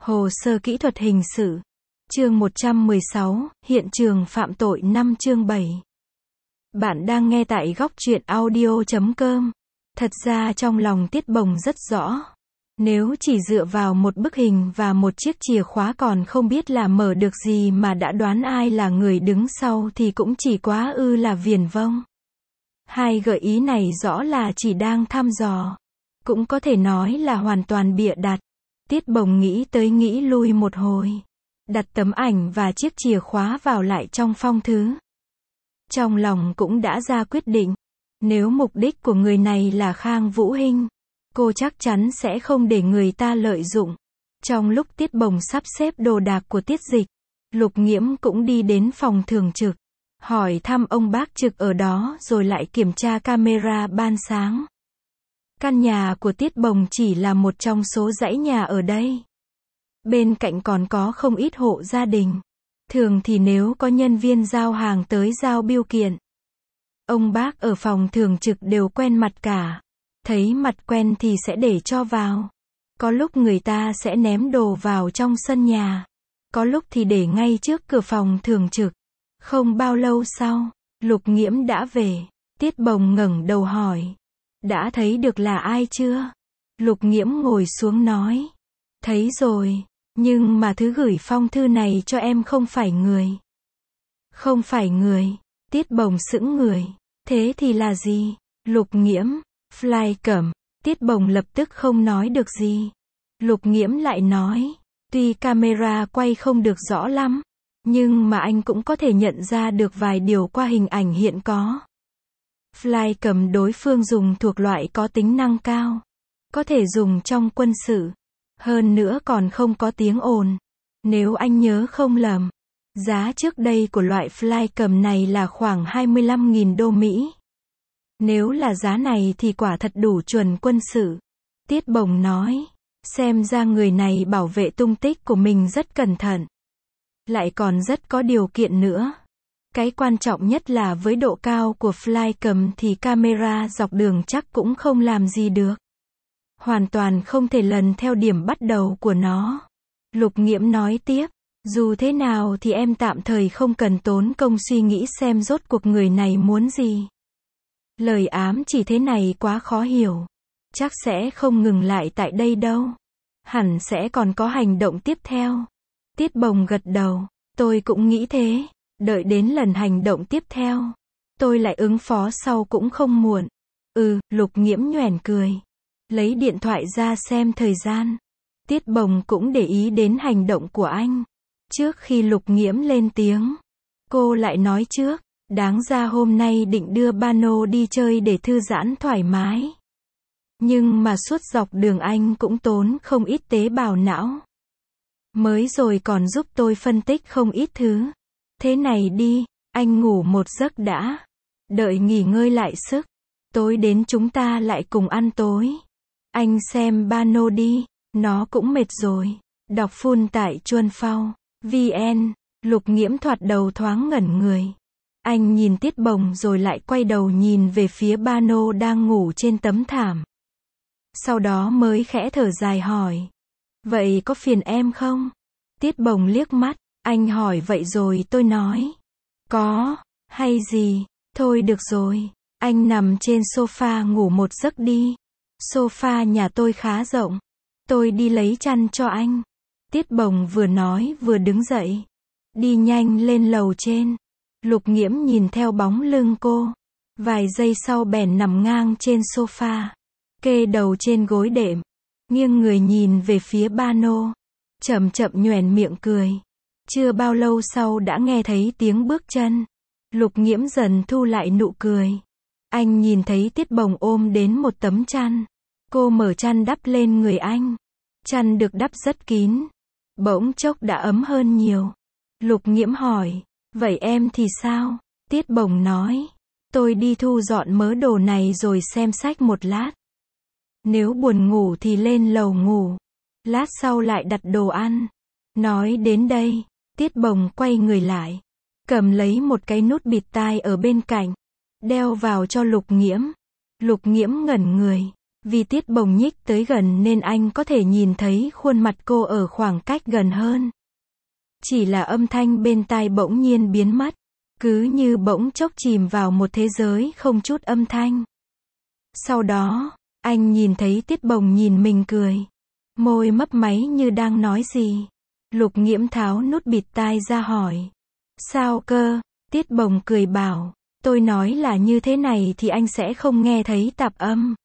Hồ sơ kỹ thuật hình sự. Chương 116, hiện trường phạm tội 5 chương 7. Bạn đang nghe tại góc truyện audio.com. Thật ra trong lòng Tiết Bồng rất rõ. Nếu chỉ dựa vào một bức hình và một chiếc chìa khóa còn không biết là mở được gì mà đã đoán ai là người đứng sau thì cũng chỉ quá là viển vông. Hai gợi ý này rõ là chỉ đang thăm dò. Cũng có thể nói là hoàn toàn bịa đặt. Tiết Bồng nghĩ tới nghĩ lui một hồi. Đặt tấm ảnh và chiếc chìa khóa vào lại trong phong thư. Trong lòng cũng đã ra quyết định. Nếu mục đích của người này là Khang Vũ Hinh, cô chắc chắn sẽ không để người ta lợi dụng. Trong lúc Tiết Bồng sắp xếp đồ đạc của Tiết Dịch, Lục Nghiễm cũng đi đến phòng thường trực. Hỏi thăm ông bác trực ở đó rồi lại kiểm tra camera ban sáng. Căn nhà của Tiết Bồng chỉ là một trong số dãy nhà ở đây. Bên cạnh còn có không ít hộ gia đình. Thường thì nếu có nhân viên giao hàng tới giao bưu kiện, ông bác ở phòng thường trực đều quen mặt cả. Thấy mặt quen thì sẽ để cho vào. Có lúc người ta sẽ ném đồ vào trong sân nhà. Có lúc thì để ngay trước cửa phòng thường trực. Không bao lâu sau, Lục Nghiễm đã về. Tiết Bồng ngẩng đầu hỏi. Đã thấy được là ai chưa? Lục Nghiễm ngồi xuống nói. Thấy rồi, nhưng mà thứ gửi phong thư này cho em không phải người. Không phải người. Tiết Bồng sững người. Thế thì là gì? Lục Nghiễm, Fly Cẩm. Tiết Bồng lập tức không nói được gì. Lục Nghiễm lại nói. Tuy camera quay không được rõ lắm, nhưng mà anh cũng có thể nhận ra được vài điều qua hình ảnh hiện có. Fly Cẩm đối phương dùng thuộc loại có tính năng cao. Có thể dùng trong quân sự. Hơn nữa còn không có tiếng ồn. Nếu anh nhớ không lầm, giá trước đây của loại Fly Cẩm này là khoảng 25.000 đô Mỹ. Nếu là giá này thì quả thật đủ chuẩn quân sự. Tiết Bồng nói. Xem ra người này bảo vệ tung tích của mình rất cẩn thận. Lại còn rất có điều kiện nữa. Cái quan trọng nhất là với độ cao của Fly Cẩm thì camera dọc đường chắc cũng không làm gì được. Hoàn toàn không thể lần theo điểm bắt đầu của nó. Lục Nghiễm nói tiếp. Dù thế nào thì em tạm thời không cần tốn công suy nghĩ xem rốt cuộc người này muốn gì. Lời ám chỉ thế này quá khó hiểu. Chắc sẽ không ngừng lại tại đây đâu. Hẳn sẽ còn có hành động tiếp theo. Tiết Bồng gật đầu. Tôi cũng nghĩ thế. Đợi đến lần hành động tiếp theo, tôi lại ứng phó sau cũng không muộn. Lục Nghiễm nhoẻn cười. Lấy điện thoại ra xem thời gian. Tiết Bồng cũng để ý đến hành động của anh. Trước khi Lục Nghiễm lên tiếng, cô lại nói trước. Đáng ra hôm nay định đưa Bano đi chơi để thư giãn thoải mái. Nhưng mà suốt dọc đường anh cũng tốn không ít tế bào não. Mới rồi còn giúp tôi phân tích không ít thứ. Thế này đi, anh ngủ một giấc đã. Đợi nghỉ ngơi lại sức. Tối đến chúng ta lại cùng ăn tối. Anh xem Bano đi, nó cũng mệt rồi. Đọc full tại Chuân Phao, VN. Lục Nghiễm thoạt đầu thoáng ngẩn người. Anh nhìn Tiết Bồng rồi lại quay đầu nhìn về phía Bano đang ngủ trên tấm thảm. Sau đó mới khẽ thở dài hỏi. Vậy có phiền em không? Tiết Bồng liếc mắt. Anh hỏi vậy rồi tôi nói. Có, hay gì? Thôi được rồi. Anh nằm trên sofa ngủ một giấc đi. Sofa nhà tôi khá rộng. Tôi đi lấy chăn cho anh. Tiết Bồng vừa nói vừa đứng dậy. Đi nhanh lên lầu trên. Lục Nghiễm nhìn theo bóng lưng cô. Vài giây sau bèn nằm ngang trên sofa. Kê đầu trên gối đệm. Nghiêng người nhìn về phía Bano. Chậm chậm nhoẻn miệng cười. Chưa bao lâu sau đã nghe thấy tiếng bước chân. Lục Nghiễm dần thu lại nụ cười. Anh nhìn thấy Tiết Bồng ôm đến một tấm chăn. Cô mở chăn đắp lên người anh. Chăn được đắp rất kín. Bỗng chốc đã ấm hơn nhiều. Lục Nghiễm hỏi. Vậy em thì sao? Tiết Bồng nói. Tôi đi thu dọn mớ đồ này rồi xem sách một lát. Nếu buồn ngủ thì lên lầu ngủ. Lát sau lại đặt đồ ăn. Nói đến đây, Tiết Bồng quay người lại. Cầm lấy một cái nút bịt tai ở bên cạnh. Đeo vào cho Lục Nghiễm. Lục Nghiễm ngẩn người. Vì Tiết Bồng nhích tới gần nên anh có thể nhìn thấy khuôn mặt cô ở khoảng cách gần hơn. Chỉ là âm thanh bên tai bỗng nhiên biến mất, cứ như bỗng chốc chìm vào một thế giới không chút âm thanh. Sau đó, anh nhìn thấy Tiết Bồng nhìn mình cười. Môi mấp máy như đang nói gì. Lục Nghiễm tháo nút bịt tai ra hỏi. Sao cơ? Tiết Bồng cười bảo. Tôi nói là như thế này thì anh sẽ không nghe thấy tạp âm.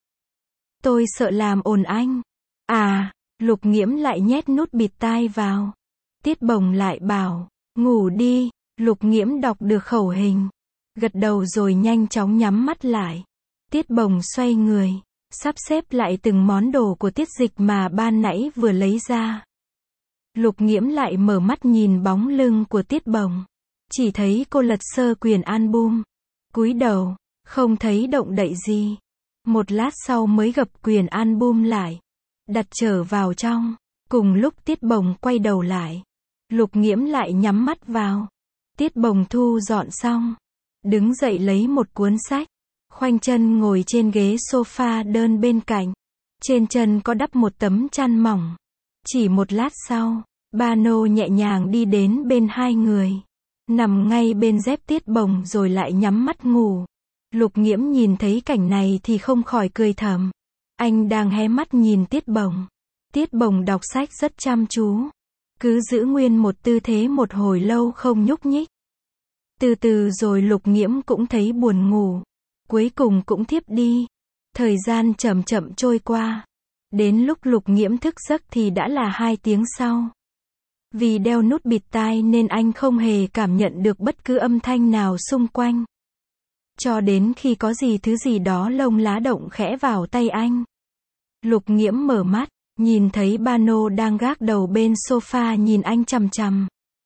Tôi sợ làm ồn anh. À, Lục Nghiễm lại nhét nút bịt tai vào. Tiết Bồng lại bảo. Ngủ đi. Lục Nghiễm đọc được khẩu hình. Gật đầu rồi nhanh chóng nhắm mắt lại. Tiết Bồng xoay người. Sắp xếp lại từng món đồ của Tiết Dịch mà ban nãy vừa lấy ra. Lục Nghiễm lại mở mắt nhìn bóng lưng của Tiết Bồng. Chỉ thấy cô lật sơ quyển album. Cúi đầu, không thấy động đậy gì. Một lát sau mới gập quyển album lại. Đặt trở vào trong. Cùng lúc Tiết Bồng quay đầu lại. Lục Nghiễm lại nhắm mắt vào. Tiết Bồng thu dọn xong. Đứng dậy lấy một cuốn sách. Khoanh chân ngồi trên ghế sofa đơn bên cạnh. Trên chân có đắp một tấm chăn mỏng. Chỉ một lát sau, ba nô nhẹ nhàng đi đến bên hai người. Nằm ngay bên dép Tiết Bồng rồi lại nhắm mắt ngủ. Lục Nghiễm nhìn thấy cảnh này thì không khỏi cười thầm. Anh đang hé mắt nhìn Tiết Bồng. Tiết Bồng đọc sách rất chăm chú. Cứ giữ nguyên một tư thế một hồi lâu không nhúc nhích. Từ từ rồi Lục Nghiễm cũng thấy buồn ngủ. Cuối cùng cũng thiếp đi. Thời gian chậm chậm trôi qua. Đến lúc Lục Nghiễm thức giấc thì đã là 2 tiếng sau. Vì đeo nút bịt tai nên anh không hề cảm nhận được bất cứ âm thanh nào xung quanh. Cho đến khi có thứ gì đó lông lá động khẽ vào tay anh. Lục Nghiễm mở mắt, nhìn thấy ba nô đang gác đầu bên sofa nhìn anh chằm chằm.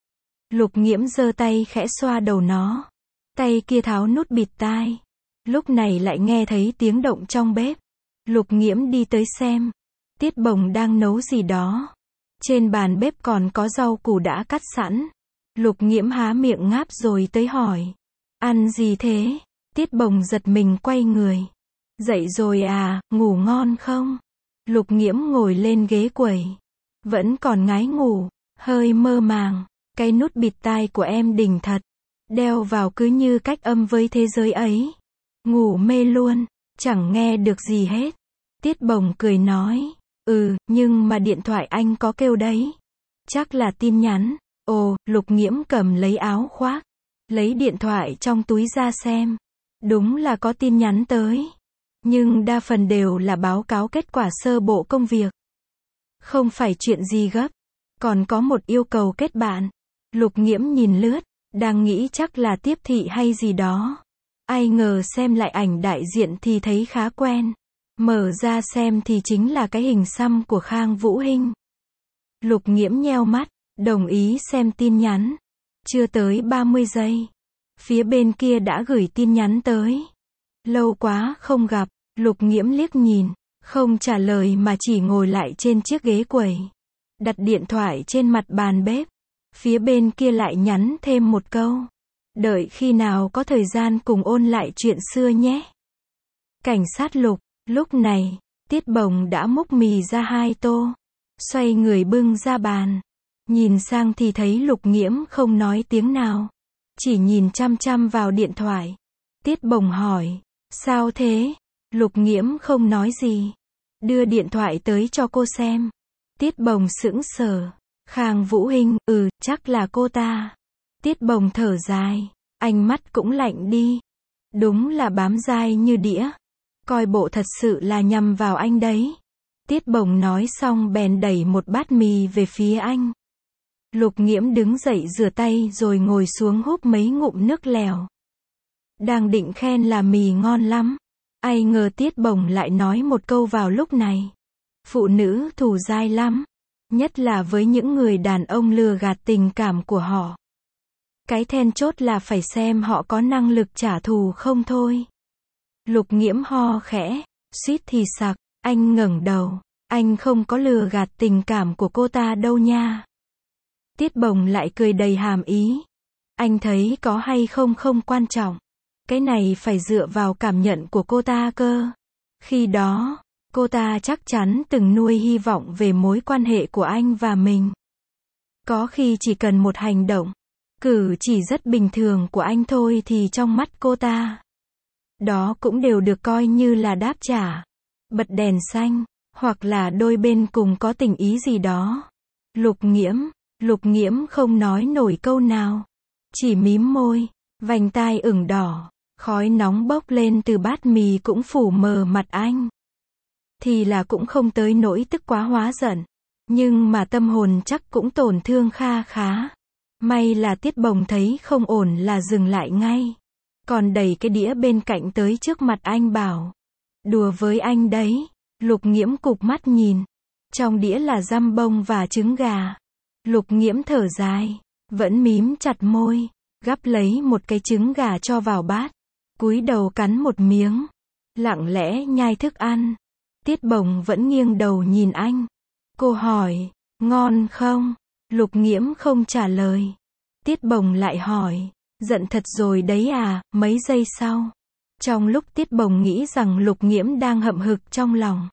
Lục Nghiễm giơ tay khẽ xoa đầu nó. Tay kia tháo nút bịt tai. Lúc này lại nghe thấy tiếng động trong bếp. Lục Nghiễm đi tới xem. Tiết Bồng đang nấu gì đó. Trên bàn bếp còn có rau củ đã cắt sẵn. Lục Nghiễm há miệng ngáp rồi tới hỏi. Ăn gì thế? Tiết Bồng giật mình quay người. Dậy rồi à, ngủ ngon không? Lục Nghiễm ngồi lên ghế quẩy. Vẫn còn ngái ngủ, hơi mơ màng. Cái nút bịt tai của em đỉnh thật. Đeo vào cứ như cách âm với thế giới ấy. Ngủ mê luôn, chẳng nghe được gì hết. Tiết Bồng cười nói. Nhưng mà điện thoại anh có kêu đấy. Chắc là tin nhắn. Ồ, Lục Nghiễm cầm lấy áo khoác. Lấy điện thoại trong túi ra xem. Đúng là có tin nhắn tới. Nhưng đa phần đều là báo cáo kết quả sơ bộ công việc. Không phải chuyện gì gấp. Còn có một yêu cầu kết bạn. Lục Nghiễm nhìn lướt. Đang nghĩ chắc là tiếp thị hay gì đó. Ai ngờ xem lại ảnh đại diện thì thấy khá quen. Mở ra xem thì chính là cái hình xăm của Khang Vũ Hinh. Lục Nghiễm nheo mắt, đồng ý xem tin nhắn. Chưa tới 30 giây. Phía bên kia đã gửi tin nhắn tới. Lâu quá không gặp, Lục Nghiễm liếc nhìn, không trả lời mà chỉ ngồi lại trên chiếc ghế quẩy. Đặt điện thoại trên mặt bàn bếp. Phía bên kia lại nhắn thêm một câu. Đợi khi nào có thời gian cùng ôn lại chuyện xưa nhé. Cảnh sát Lục. Lúc này, Tiết Bồng đã múc mì ra 2 tô. Xoay người bưng ra bàn. Nhìn sang thì thấy Lục Nghiễm không nói tiếng nào. Chỉ nhìn chăm chăm vào điện thoại. Tiết Bồng hỏi. Sao thế? Lục Nghiễm không nói gì. Đưa điện thoại tới cho cô xem. Tiết Bồng sững sờ. Khang Vũ Hinh, chắc là cô ta. Tiết Bồng thở dài. Ánh mắt cũng lạnh đi. Đúng là bám dai như đĩa. Coi bộ thật sự là nhằm vào anh đấy. Tiết Bồng nói xong bèn đẩy một bát mì về phía anh. Lục Nghiễm đứng dậy rửa tay rồi ngồi xuống húp mấy ngụm nước lèo. Đang định khen là mì ngon lắm. Ai ngờ Tiết Bồng lại nói một câu vào lúc này. Phụ nữ thù dai lắm. Nhất là với những người đàn ông lừa gạt tình cảm của họ. Cái then chốt là phải xem họ có năng lực trả thù không thôi. Lục Nghiễm ho khẽ, suýt thì sặc, anh ngẩng đầu, anh không có lừa gạt tình cảm của cô ta đâu nha. Tiết Bồng lại cười đầy hàm ý. Anh thấy có hay không không quan trọng. Cái này phải dựa vào cảm nhận của cô ta cơ. Khi đó, Cô ta chắc chắn từng nuôi hy vọng về mối quan hệ của anh và mình. Có khi chỉ cần một hành động, cử chỉ rất bình thường của anh thôi thì trong mắt cô ta, đó cũng đều được coi như là đáp trả. Bật đèn xanh, hoặc là đôi bên cùng có tình ý gì đó. Lục Nghiễm không nói nổi câu nào. Chỉ mím môi, vành tai ửng đỏ, khói nóng bốc lên từ bát mì cũng phủ mờ mặt anh. Thì là cũng không tới nỗi tức quá hóa giận. Nhưng mà tâm hồn chắc cũng tổn thương kha khá. May là Tiết Bồng thấy không ổn là dừng lại ngay. Còn đẩy cái đĩa bên cạnh tới trước mặt anh bảo. Đùa với anh đấy. Lục Nghiễm cụp mắt nhìn. Trong đĩa là dăm bông và trứng gà. Lục Nghiễm thở dài, vẫn mím chặt môi, gắp lấy một cái trứng gà cho vào bát, cúi đầu cắn một miếng, lặng lẽ nhai thức ăn. Tiết Bồng vẫn nghiêng đầu nhìn anh. Cô hỏi, ngon không? Lục Nghiễm không trả lời. Tiết Bồng lại hỏi, giận thật rồi đấy à? Mấy giây sau, trong lúc Tiết Bồng nghĩ rằng Lục Nghiễm đang hậm hực trong lòng,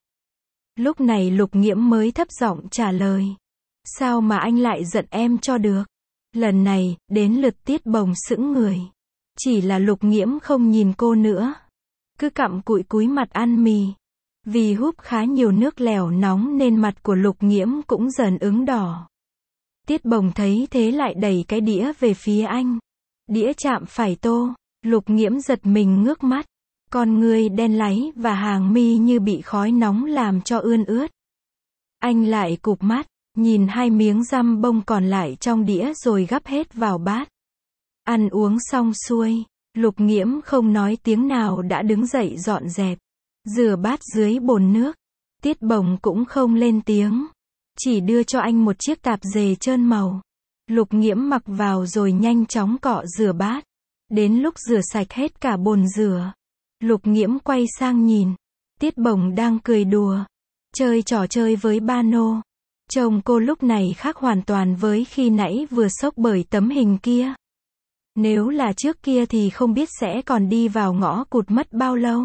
lúc này Lục Nghiễm mới thấp giọng trả lời. Sao mà anh lại giận em cho được? Lần này, đến lượt Tiết Bồng sững người. Chỉ là Lục Nghiễm không nhìn cô nữa. Cứ cặm cụi cúi mặt ăn mì. Vì húp khá nhiều nước lèo nóng nên mặt của Lục Nghiễm cũng dần ửng đỏ. Tiết Bồng thấy thế lại đẩy cái đĩa về phía anh. Đĩa chạm phải tô. Lục Nghiễm giật mình ngước mắt. Con ngươi đen láy và hàng mi như bị khói nóng làm cho ươn ướt. Anh lại cụp mắt, nhìn hai miếng dăm bông còn lại trong đĩa rồi gắp hết vào bát. Ăn uống xong xuôi, Lục Nghiễm không nói tiếng nào đã đứng dậy dọn dẹp, rửa bát dưới bồn nước. Tiết Bồng cũng không lên tiếng, chỉ đưa cho anh một chiếc tạp dề trơn màu. Lục Nghiễm mặc vào rồi nhanh chóng cọ rửa bát. Đến lúc rửa sạch hết cả bồn rửa, Lục Nghiễm quay sang nhìn. Tiết Bồng đang cười đùa, chơi trò chơi với ba nô. Chồng cô lúc này khác hoàn toàn với khi nãy vừa sốc bởi tấm hình kia. Nếu là trước kia thì không biết sẽ còn đi vào ngõ cụt mất bao lâu.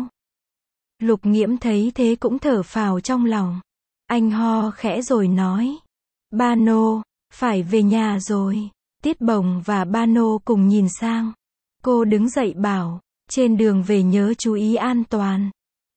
Lục Nghiễm thấy thế cũng thở phào trong lòng. Anh ho khẽ rồi nói. Ba nô, phải về nhà rồi. Tiết Bồng và ba nô cùng nhìn sang. Cô đứng dậy bảo, trên đường về nhớ chú ý an toàn.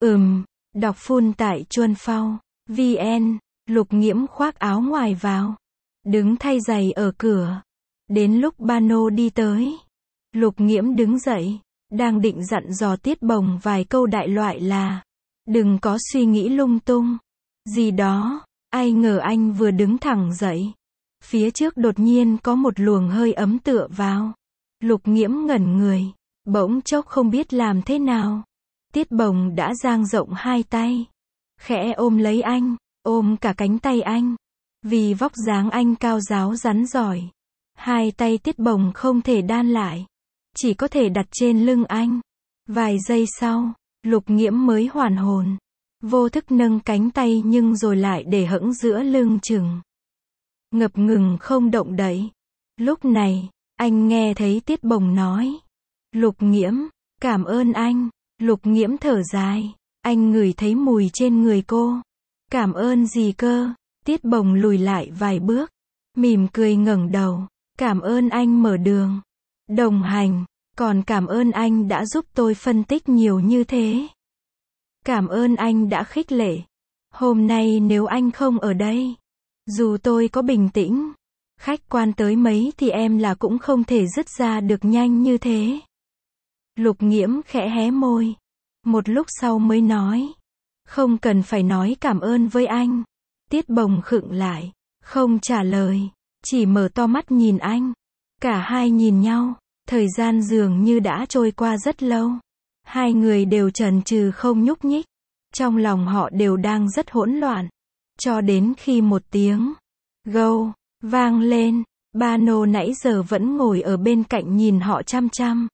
Đọc full tại Chuan Phao, VN. Lục Nghiễm khoác áo ngoài vào, đứng thay giày ở cửa. Đến lúc ba nô đi tới, Lục Nghiễm đứng dậy, đang định dặn dò Tiết Bồng vài câu đại loại là đừng có suy nghĩ lung tung gì đó, ai ngờ anh vừa đứng thẳng dậy, phía trước đột nhiên có một luồng hơi ấm tựa vào. Lục Nghiễm ngẩn người, bỗng chốc không biết làm thế nào. Tiết Bồng đã dang rộng hai tay, khẽ ôm lấy anh, ôm cả cánh tay anh. Vì vóc dáng anh cao ráo rắn giỏi, hai tay Tiết Bồng không thể đan lại, chỉ có thể đặt trên lưng anh. Vài giây sau, Lục Nghiễm mới hoàn hồn, vô thức nâng cánh tay nhưng rồi lại để hững giữa lưng chừng, ngập ngừng không động đậy. Lúc này, anh nghe thấy Tiết Bồng nói, Lục Nghiễm, cảm ơn anh. Lục Nghiễm thở dài, anh ngửi thấy mùi trên người cô. Cảm ơn gì cơ? Tiết Bồng lùi lại vài bước, mỉm cười ngẩng đầu. Cảm ơn anh mở đường, đồng hành, còn cảm ơn anh đã giúp tôi phân tích nhiều như thế. Cảm ơn anh đã khích lệ. Hôm nay nếu anh không ở đây, dù tôi có bình tĩnh, khách quan tới mấy thì em là cũng không thể dứt ra được nhanh như thế. Lục Nghiễm khẽ hé môi, một lúc sau mới nói, không cần phải nói cảm ơn với anh. Tiết Bồng khựng lại, không trả lời, chỉ mở to mắt nhìn anh. Cả hai nhìn nhau, thời gian dường như đã trôi qua rất lâu. Hai người đều chần chừ không nhúc nhích, trong lòng họ đều đang rất hỗn loạn. Cho đến khi một tiếng gâu vang lên, ba nô nãy giờ vẫn ngồi ở bên cạnh nhìn họ chăm chăm.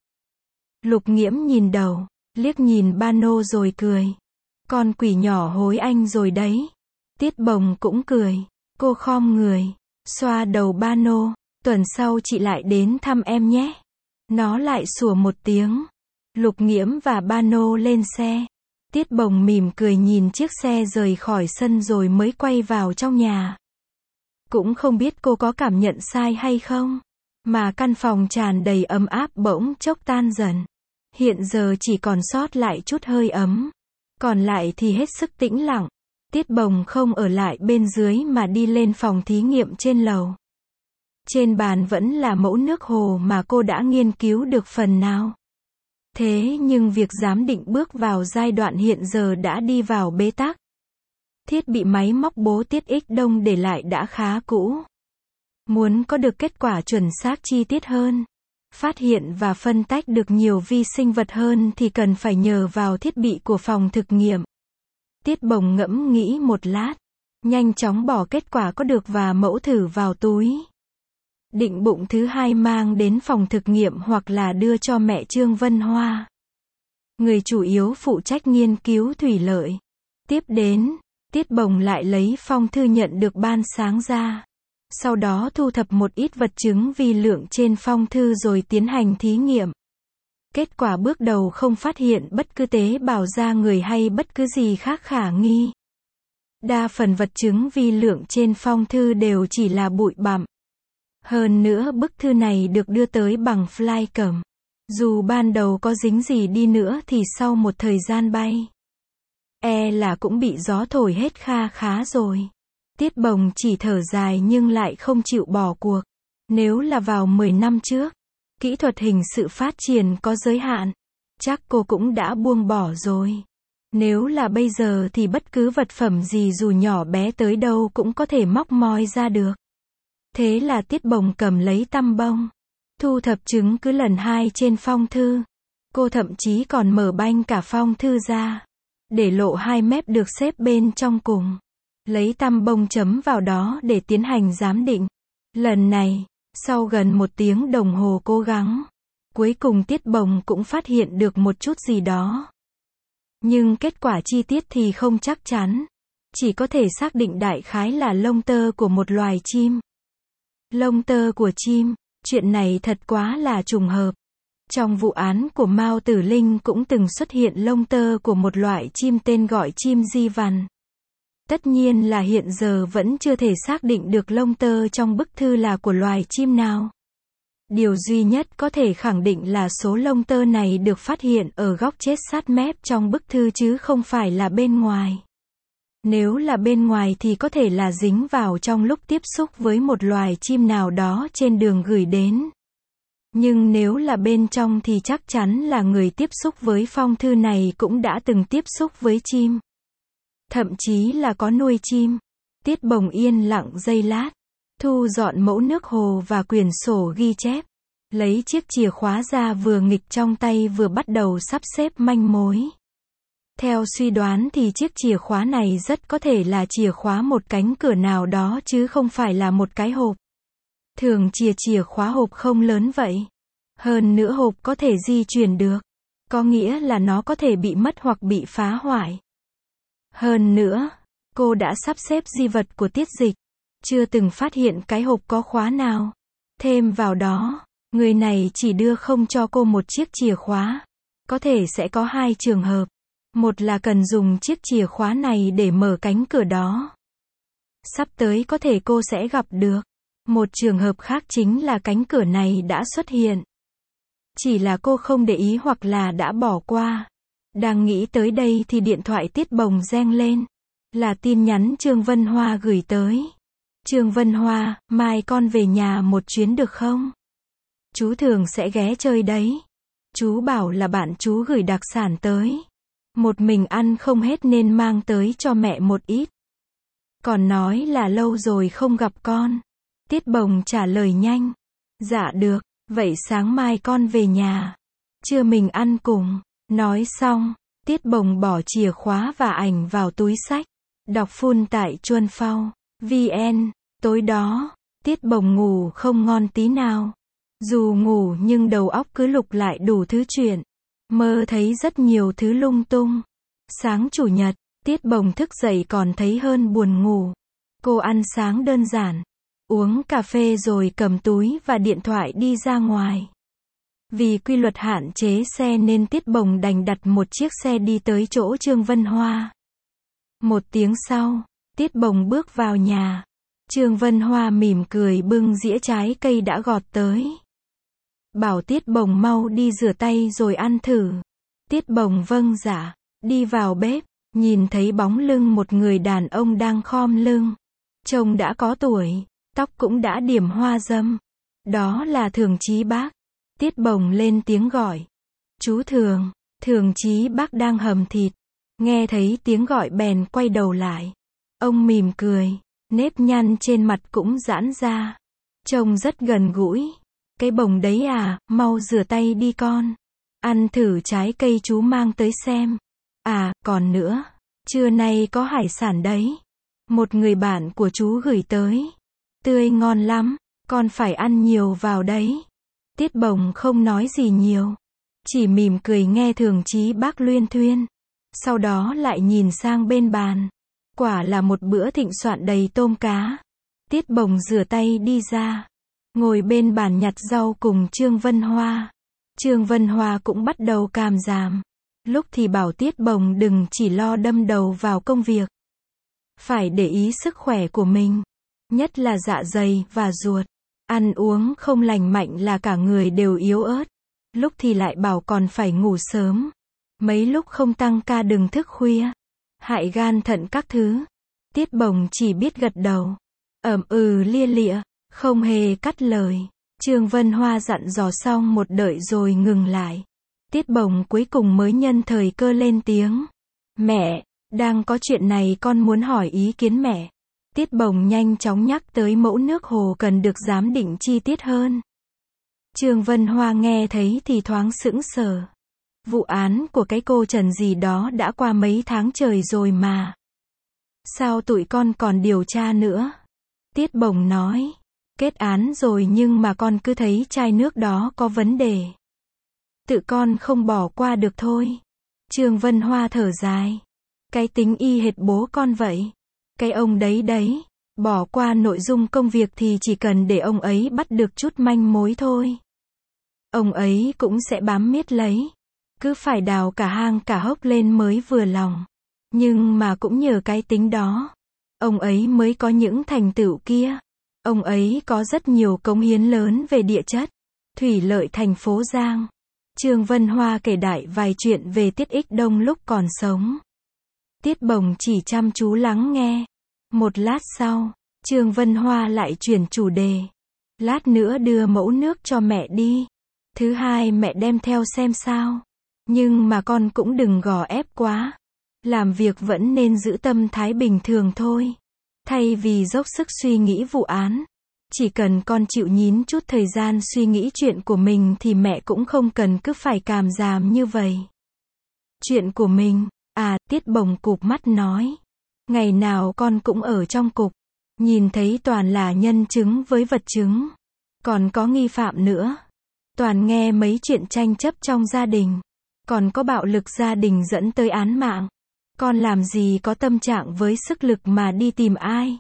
Lục Nghiễm nhìn đầu, liếc nhìn ba nô rồi cười. Con quỷ nhỏ hối anh rồi đấy. Tiết Bồng cũng cười, cô khom người, xoa đầu ba nô. Tuần sau chị lại đến thăm em nhé. Nó lại sủa một tiếng. Lục Nghiễm và ba nô lên xe. Tiết Bồng mỉm cười nhìn chiếc xe rời khỏi sân rồi mới quay vào trong nhà. Cũng không biết cô có cảm nhận sai hay không, mà căn phòng tràn đầy ấm áp bỗng chốc tan dần. Hiện giờ chỉ còn sót lại chút hơi ấm, còn lại thì hết sức tĩnh lặng. Tiết Bồng không ở lại bên dưới mà đi lên phòng thí nghiệm trên lầu. Trên bàn vẫn là mẫu nước hồ mà cô đã nghiên cứu được phần nào. Thế nhưng việc giám định bước vào giai đoạn hiện giờ đã đi vào bế tắc. Thiết bị máy móc bố tiết X Đông để lại đã khá cũ. Muốn có được kết quả chuẩn xác chi tiết hơn, phát hiện và phân tách được nhiều vi sinh vật hơn thì cần phải nhờ vào thiết bị của phòng thực nghiệm. Tiết Bồng ngẫm nghĩ một lát, nhanh chóng bỏ kết quả có được và mẫu thử vào túi. Định bụng thứ hai mang đến phòng thực nghiệm hoặc là đưa cho mẹ Trương Vân Hoa, người chủ yếu phụ trách nghiên cứu thủy lợi. Tiếp đến, Tiết Bồng lại lấy phong thư nhận được ban sáng ra. Sau đó thu thập một ít vật chứng vi lượng trên phong thư rồi tiến hành thí nghiệm. Kết quả bước đầu không phát hiện bất cứ tế bào da người hay bất cứ gì khác khả nghi. Đa phần vật chứng vi lượng trên phong thư đều chỉ là bụi bặm. Hơn nữa bức thư này được đưa tới bằng fly cầm. Dù ban đầu có dính gì đi nữa thì sau một thời gian bay, là cũng bị gió thổi hết kha khá rồi. Tiết Bồng chỉ thở dài nhưng lại không chịu bỏ cuộc. Nếu là vào 10 năm trước, kỹ thuật hình sự phát triển có giới hạn, chắc cô cũng đã buông bỏ rồi. Nếu là bây giờ thì bất cứ vật phẩm gì dù nhỏ bé tới đâu cũng có thể móc moi ra được. Thế là Tiết Bồng cầm lấy tăm bông, thu thập chứng cứ lần hai trên phong thư. Cô thậm chí còn mở banh cả phong thư ra, để lộ hai mép được xếp bên trong cùng. Lấy tăm bông chấm vào đó để tiến hành giám định. Lần này, sau gần 1 tiếng đồng hồ cố gắng, cuối cùng Tiết Bồng cũng phát hiện được một chút gì đó. Nhưng kết quả chi tiết thì không chắc chắn. Chỉ có thể xác định đại khái là lông tơ của một loài chim. Lông tơ của chim, chuyện này thật quá là trùng hợp. Trong vụ án của Mao Tử Linh cũng từng xuất hiện lông tơ của một loại chim tên gọi chim di vằn. Tất nhiên là hiện giờ vẫn chưa thể xác định được lông tơ trong bức thư là của loài chim nào. Điều duy nhất có thể khẳng định là số lông tơ này được phát hiện ở góc chết sát mép trong bức thư chứ không phải là bên ngoài. Nếu là bên ngoài thì có thể là dính vào trong lúc tiếp xúc với một loài chim nào đó trên đường gửi đến. Nhưng nếu là bên trong thì chắc chắn là người tiếp xúc với phong thư này cũng đã từng tiếp xúc với chim. Thậm chí là có nuôi chim. Tiết Bồng yên lặng giây lát, thu dọn mẫu nước hồ và quyển sổ ghi chép. Lấy chiếc chìa khóa ra vừa nghịch trong tay vừa bắt đầu sắp xếp manh mối. Theo suy đoán thì chiếc chìa khóa này rất có thể là chìa khóa một cánh cửa nào đó chứ không phải là một cái hộp. Thường chìa khóa hộp không lớn vậy. Hơn nữa hộp có thể di chuyển được. Có nghĩa là nó có thể bị mất hoặc bị phá hoại. Hơn nữa, cô đã sắp xếp di vật của Tiết Dịch. Chưa từng phát hiện cái hộp có khóa nào. Thêm vào đó, người này chỉ đưa không cho cô một chiếc chìa khóa. Có thể sẽ có hai trường hợp. Một là cần dùng chiếc chìa khóa này để mở cánh cửa đó. Sắp tới có thể cô sẽ gặp được. Một trường hợp khác chính là cánh cửa này đã xuất hiện. Chỉ là cô không để ý hoặc là đã bỏ qua. Đang nghĩ tới đây thì điện thoại Tiết Bồng reng lên. Là tin nhắn Trương Vân Hoa gửi tới. Trương Vân Hoa, mai con về nhà một chuyến được không? Chú thường sẽ ghé chơi đấy. Chú bảo là bạn chú gửi đặc sản tới. Một mình ăn không hết nên mang tới cho mẹ một ít. Còn nói là lâu rồi không gặp con. Tiết Bồng trả lời nhanh. Dạ được, vậy sáng mai con về nhà. Trưa mình ăn cùng. Nói xong, Tiết Bồng bỏ chìa khóa và ảnh vào túi xách. Đọc phun tại Chuân Phao VN. Tối đó, Tiết Bồng ngủ không ngon tí nào. Dù ngủ nhưng đầu óc cứ lục lại đủ thứ chuyện. Mơ thấy rất nhiều thứ lung tung. Sáng Chủ nhật, Tiết Bồng thức dậy còn thấy hơn buồn ngủ. Cô ăn sáng đơn giản, uống cà phê rồi cầm túi và điện thoại đi ra ngoài. Vì quy luật hạn chế xe nên Tiết Bồng đành đặt một chiếc xe đi tới chỗ Trương Vân Hoa. Một tiếng sau, Tiết Bồng bước vào nhà. Trương Vân Hoa mỉm cười bưng dĩa trái cây đã gọt tới. Bảo Tiết Bồng mau đi rửa tay rồi ăn thử. Tiết Bồng vâng dạ, đi vào bếp, nhìn thấy bóng lưng một người đàn ông đang khom lưng. Trông đã có tuổi, tóc cũng đã điểm hoa râm. Đó là Thường Chí Bác. Tiết Bồng lên tiếng gọi. Chú Thường. Thường Chí Bác đang hầm thịt. Nghe thấy tiếng gọi bèn quay đầu lại. Ông mỉm cười, nếp nhăn trên mặt cũng giãn ra. Trông rất gần gũi. Cái Bồng đấy à, mau rửa tay đi con. Ăn thử trái cây chú mang tới xem. À, còn nữa, trưa nay có hải sản đấy. Một người bạn của chú gửi tới. Tươi ngon lắm, con phải ăn nhiều vào đấy. Tiết Bồng không nói gì nhiều. Chỉ mỉm cười nghe Thường Chí Bác luyên thuyên. Sau đó lại nhìn sang bên bàn. Quả là một bữa thịnh soạn đầy tôm cá. Tiết Bồng rửa tay đi ra. Ngồi bên bàn nhặt rau cùng Trương Vân Hoa. Trương Vân Hoa cũng bắt đầu càm ràm. Lúc thì bảo Tiết Bồng đừng chỉ lo đâm đầu vào công việc. Phải để ý sức khỏe của mình. Nhất là dạ dày và ruột. Ăn uống không lành mạnh là cả người đều yếu ớt. Lúc thì lại bảo còn phải ngủ sớm. Mấy lúc không tăng ca đừng thức khuya. Hại gan thận các thứ. Tiết Bồng chỉ biết gật đầu. Lia lịa, không hề cắt lời. Trương Vân Hoa dặn dò xong một đợi rồi ngừng lại. Tiết Bồng cuối cùng mới nhân thời cơ lên tiếng. Mẹ, đang có chuyện này con muốn hỏi ý kiến mẹ. Tiết Bồng nhanh chóng nhắc tới mẫu nước hồ cần được giám định chi tiết hơn. Trương Vân Hoa nghe thấy thì thoáng sững sờ. Vụ án của cái cô Trần gì đó đã qua mấy tháng trời rồi mà. Sao tụi con còn điều tra nữa? Tiết Bồng nói. Kết án rồi nhưng mà con cứ thấy chai nước đó có vấn đề. Tự con không bỏ qua được thôi. Trương Vân Hoa thở dài. Cái tính y hệt bố con vậy. Cái ông đấy, bỏ qua nội dung công việc thì chỉ cần để ông ấy bắt được chút manh mối thôi. Ông ấy cũng sẽ bám miết lấy. Cứ phải đào cả hang cả hốc lên mới vừa lòng. Nhưng mà cũng nhờ cái tính đó, ông ấy mới có những thành tựu kia. Ông ấy có rất nhiều cống hiến lớn về địa chất, thủy lợi thành phố Giang. Trương Vân Hoa kể đại vài chuyện về Tiết Ích Đông lúc còn sống. Tiết Bồng chỉ chăm chú lắng nghe. Một lát sau, Trương Vân Hoa lại chuyển chủ đề. Lát nữa đưa mẫu nước cho mẹ đi. Thứ hai mẹ đem theo xem sao. Nhưng mà con cũng đừng gò ép quá. Làm việc vẫn nên giữ tâm thái bình thường thôi. Thay vì dốc sức suy nghĩ vụ án. Chỉ cần con chịu nhín chút thời gian suy nghĩ chuyện của mình thì mẹ cũng không cần cứ phải càm ràm như vậy. Chuyện của mình, Tiết Bồng cụp mắt nói. Ngày nào con cũng ở trong cục. Nhìn thấy toàn là nhân chứng với vật chứng. Còn có nghi phạm nữa. Toàn nghe mấy chuyện tranh chấp trong gia đình. Còn có bạo lực gia đình dẫn tới án mạng. Con làm gì có tâm trạng với sức lực mà đi tìm ai.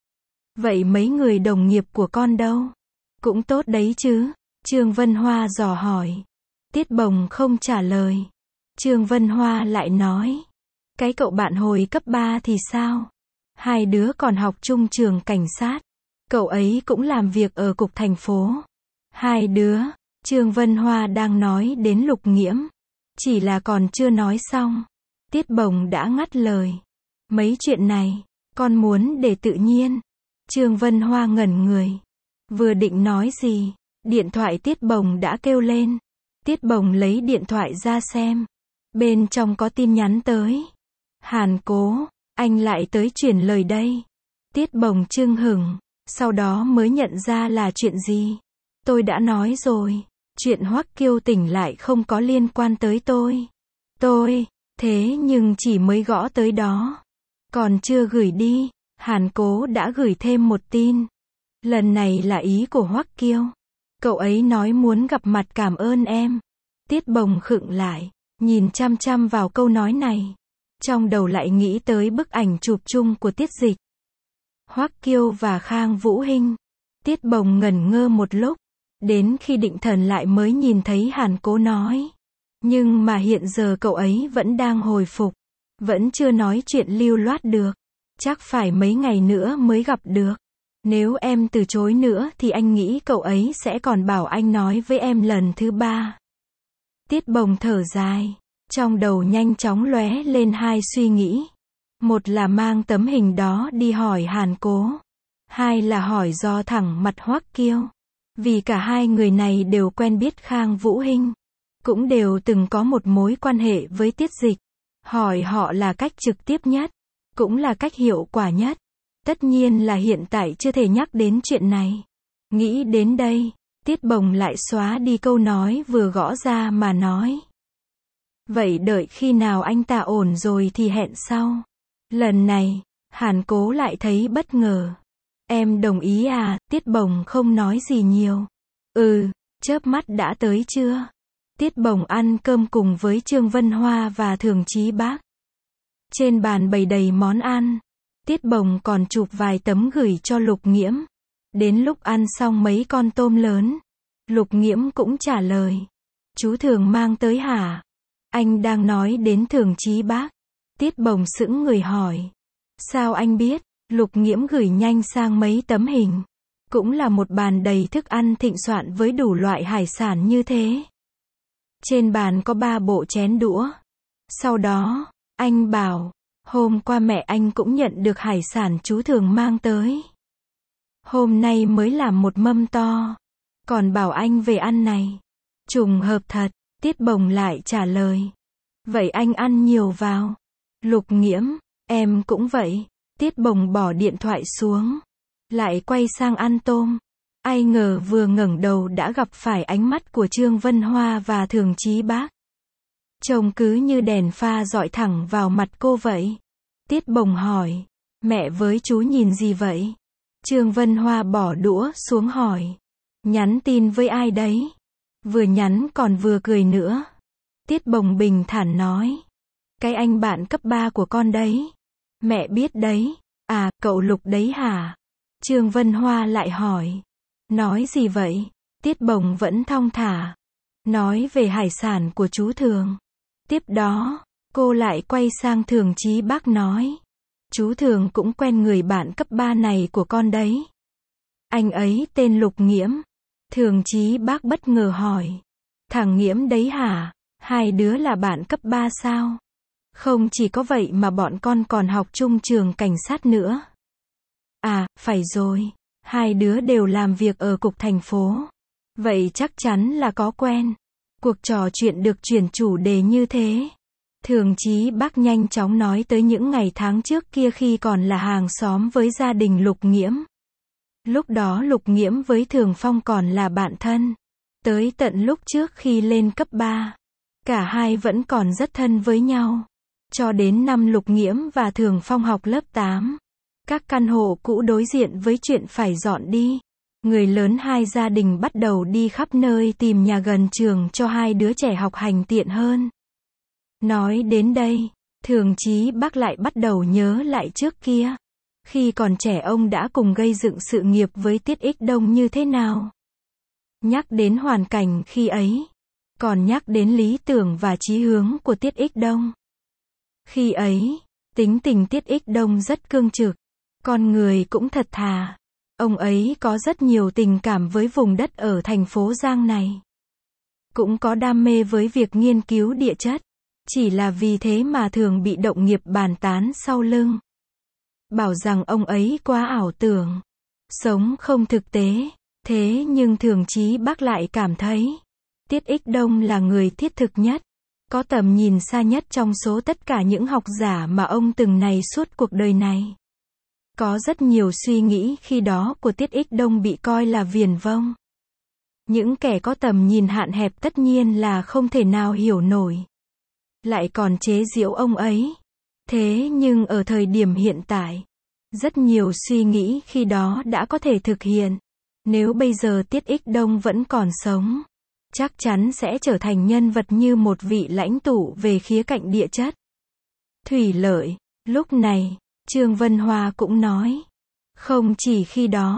Vậy mấy người đồng nghiệp của con đâu? Cũng tốt đấy chứ. Trương Vân Hoa dò hỏi. Tiết Bồng không trả lời. Trương Vân Hoa lại nói. Cái cậu bạn hồi cấp 3 thì sao? Hai đứa còn học chung trường cảnh sát. Cậu ấy cũng làm việc ở cục thành phố. Hai đứa. Trương Vân Hoa đang nói đến Lục Nghiễm. Chỉ là còn chưa nói xong. Tiết Bồng đã ngắt lời. Mấy chuyện này, con muốn để tự nhiên. Trương Vân Hoa ngẩn người. Vừa định nói gì, điện thoại Tiết Bồng đã kêu lên. Tiết Bồng lấy điện thoại ra xem. Bên trong có tin nhắn tới. Hàn Cố, anh lại tới chuyển lời đây. Tiết Bồng chưng hửng, sau đó mới nhận ra là chuyện gì. Tôi đã nói rồi, chuyện Hoắc Kiêu tỉnh lại không có liên quan tới tôi. Thế nhưng chỉ mới gõ tới đó. Còn chưa gửi đi, Hàn Cố đã gửi thêm một tin. Lần này là ý của Hoắc Kiêu. Cậu ấy nói muốn gặp mặt cảm ơn em. Tiết Bồng khựng lại, nhìn chăm chăm vào câu nói này. Trong đầu lại nghĩ tới bức ảnh chụp chung của Tiết Dịch. Hoắc Kiêu và Khang Vũ Hinh. Tiết Bồng ngẩn ngơ một lúc. Đến khi định thần lại mới nhìn thấy Hàn Cố nói. Nhưng mà hiện giờ cậu ấy vẫn đang hồi phục. Vẫn chưa nói chuyện lưu loát được. Chắc phải mấy ngày nữa mới gặp được. Nếu em từ chối nữa thì anh nghĩ cậu ấy sẽ còn bảo anh nói với em lần thứ 3. Tiết Bồng thở dài. Trong đầu nhanh chóng lóe lên hai suy nghĩ. Một là mang tấm hình đó đi hỏi Hàn Cố. Hai là hỏi do thẳng mặt Hoắc Kiêu. Vì cả hai người này đều quen biết Khang Vũ Hinh. Cũng đều từng có một mối quan hệ với Tiết Dịch. Hỏi họ là cách trực tiếp nhất. Cũng là cách hiệu quả nhất. Tất nhiên là hiện tại chưa thể nhắc đến chuyện này. Nghĩ đến đây, Tiết Bồng lại xóa đi câu nói vừa gõ ra mà nói. Vậy đợi khi nào anh ta ổn rồi thì hẹn sau. Lần này, Hàn Cố lại thấy bất ngờ. Em đồng ý à? Tiết Bồng không nói gì nhiều. Chớp mắt đã tới chưa? Tiết Bồng ăn cơm cùng với Trương Vân Hoa và Thường Chí Bác. Trên bàn bày đầy món ăn. Tiết Bồng còn chụp vài tấm gửi cho Lục Nghiễm. Đến lúc ăn xong mấy con tôm lớn, Lục Nghiễm cũng trả lời. Chú Thường mang tới hả? Anh đang nói đến Thường Chí Bác. Tiết Bồng sững người hỏi. Sao anh biết? Lục Nghiễm gửi nhanh sang mấy tấm hình. Cũng là một bàn đầy thức ăn thịnh soạn với đủ loại hải sản như thế. Trên bàn có 3 bộ chén đũa. Sau đó, anh bảo, hôm qua mẹ anh cũng nhận được hải sản chú Thường mang tới. Hôm nay mới làm một mâm to. Còn bảo anh về ăn này. Trùng hợp thật, Tiết Bồng lại trả lời. Vậy anh ăn nhiều vào. Lục Nghiễm, em cũng vậy. Tiết Bồng bỏ điện thoại xuống. Lại quay sang ăn tôm. Ai ngờ vừa ngẩng đầu đã gặp phải ánh mắt của Trương Vân Hoa và Thường Chí Bác. Trông cứ như đèn pha dọi thẳng vào mặt cô vậy. Tiết Bồng hỏi. Mẹ với chú nhìn gì vậy? Trương Vân Hoa bỏ đũa xuống hỏi. Nhắn tin với ai đấy? Vừa nhắn còn vừa cười nữa. Tiết Bồng bình thản nói. Cái anh bạn cấp 3 của con đấy. Mẹ biết đấy. À, cậu Lục đấy hả? Trương Vân Hoa lại hỏi. Nói gì vậy? Tiết Bồng vẫn thong thả. Nói về hải sản của chú Thường. Tiếp đó, cô lại quay sang Thường Chí Bác nói. Chú Thường cũng quen người bạn cấp 3 này của con đấy. Anh ấy tên Lục Nghiễm. Thường Chí Bác bất ngờ hỏi. Thằng Nghiễm đấy hả? Hai đứa là bạn cấp 3 sao? Không chỉ có vậy mà bọn con còn học chung trường cảnh sát nữa. À, phải rồi. Hai đứa đều làm việc ở cục thành phố. Vậy chắc chắn là có quen. Cuộc trò chuyện được chuyển chủ đề như thế. Thường Chí Bác nhanh chóng nói tới những ngày tháng trước kia khi còn là hàng xóm với gia đình Lục Nghiễm. Lúc đó Lục Nghiễm với Thường Phong còn là bạn thân. Tới tận lúc trước khi lên cấp 3. Cả hai vẫn còn rất thân với nhau. Cho đến năm Lục Nghiễm và Thường Phong học lớp 8. Các căn hộ cũ đối diện với chuyện phải dọn đi. Người lớn hai gia đình bắt đầu đi khắp nơi tìm nhà gần trường cho hai đứa trẻ học hành tiện hơn. Nói đến đây, Thường Chí Bác lại bắt đầu nhớ lại trước kia. Khi còn trẻ ông đã cùng gây dựng sự nghiệp với Tiết Ích Đông như thế nào. Nhắc đến hoàn cảnh khi ấy. Còn nhắc đến lý tưởng và chí hướng của Tiết Ích Đông. Khi ấy, tính tình Tiết Ích Đông rất cương trực. Con người cũng thật thà. Ông ấy có rất nhiều tình cảm với vùng đất ở thành phố Giang này. Cũng có đam mê với việc nghiên cứu địa chất. Chỉ là vì thế mà thường bị đồng nghiệp bàn tán sau lưng. Bảo rằng ông ấy quá ảo tưởng. Sống không thực tế. Thế nhưng Thường Chí Bác lại cảm thấy. Tiết Ích Đông là người thiết thực nhất. Có tầm nhìn xa nhất trong số tất cả những học giả mà ông từng này suốt cuộc đời này. Có rất nhiều suy nghĩ khi đó của Tiết Ích Đông bị coi là viển vông. Những kẻ có tầm nhìn hạn hẹp tất nhiên là không thể nào hiểu nổi. Lại còn chế giễu ông ấy. Thế nhưng ở thời điểm hiện tại, rất nhiều suy nghĩ khi đó đã có thể thực hiện. Nếu bây giờ Tiết Ích Đông vẫn còn sống, chắc chắn sẽ trở thành nhân vật như một vị lãnh tụ về khía cạnh địa chất. Thủy lợi. Lúc này, Trương Vân Hoa cũng nói. Không chỉ khi đó,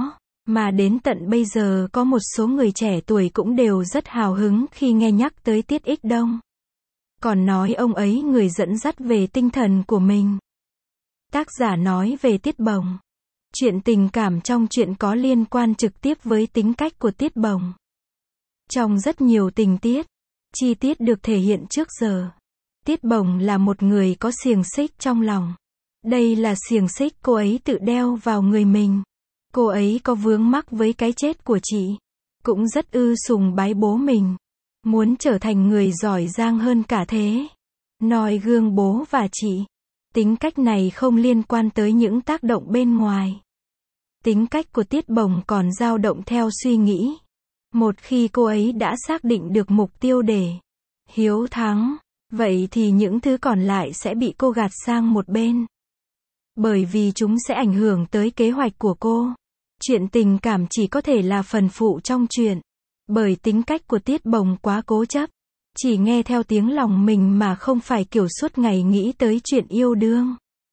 Mà đến tận bây giờ có một số người trẻ tuổi cũng đều rất hào hứng khi nghe nhắc tới Tiết Ích Đông. Còn nói ông ấy người dẫn dắt về tinh thần của mình. Tác giả nói về Tiết Bồng. Chuyện tình cảm trong truyện có liên quan trực tiếp với tính cách của Tiết Bồng. Trong rất nhiều tình tiết, chi tiết được thể hiện trước giờ. Tiết Bồng là một người có xiềng xích trong lòng. Đây là xiềng xích cô ấy tự đeo vào người mình. Cô ấy có vướng mắc với cái chết của chị. Cũng rất sùng bái bố mình. Muốn trở thành người giỏi giang hơn cả thế. Noi gương bố và chị. Tính cách này không liên quan tới những tác động bên ngoài. Tính cách của Tiết Bồng còn dao động theo suy nghĩ. Một khi cô ấy đã xác định được mục tiêu để hiếu thắng, vậy thì những thứ còn lại sẽ bị cô gạt sang một bên. Bởi vì chúng sẽ ảnh hưởng tới kế hoạch của cô. Chuyện tình cảm chỉ có thể là phần phụ trong chuyện. Bởi tính cách của Tiết Bồng quá cố chấp. Chỉ nghe theo tiếng lòng mình mà không phải kiểu suốt ngày nghĩ tới chuyện yêu đương.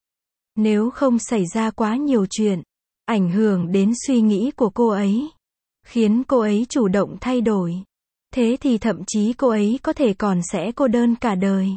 Nếu không xảy ra quá nhiều chuyện, ảnh hưởng đến suy nghĩ của cô ấy, khiến cô ấy chủ động thay đổi. Thế thì thậm chí cô ấy có thể còn sẽ cô đơn cả đời.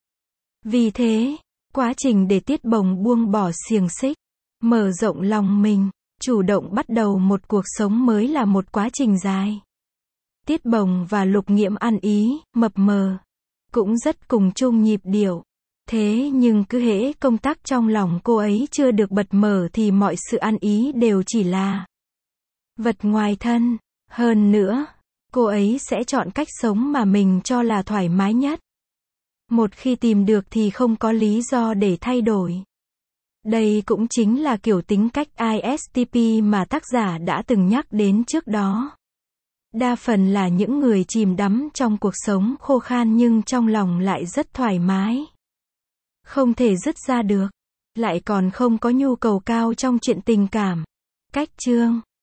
Vì thế, quá trình để Tiết Bồng buông bỏ xiềng xích, mở rộng lòng mình, chủ động bắt đầu một cuộc sống mới là một quá trình dài. Tiết Bồng và Lục Nghiễm ăn ý, mập mờ, cũng rất cùng chung nhịp điệu. Thế nhưng cứ hễ công tác trong lòng cô ấy chưa được bật mở thì mọi sự ăn ý đều chỉ là vật ngoài thân. Hơn nữa, cô ấy sẽ chọn cách sống mà mình cho là thoải mái nhất. Một khi tìm được thì không có lý do để thay đổi. Đây cũng chính là kiểu tính cách ISTP mà tác giả đã từng nhắc đến trước đó. Đa phần là những người chìm đắm trong cuộc sống khô khan nhưng trong lòng lại rất thoải mái. Không thể dứt ra được. Lại còn không có nhu cầu cao trong chuyện tình cảm. Cách chương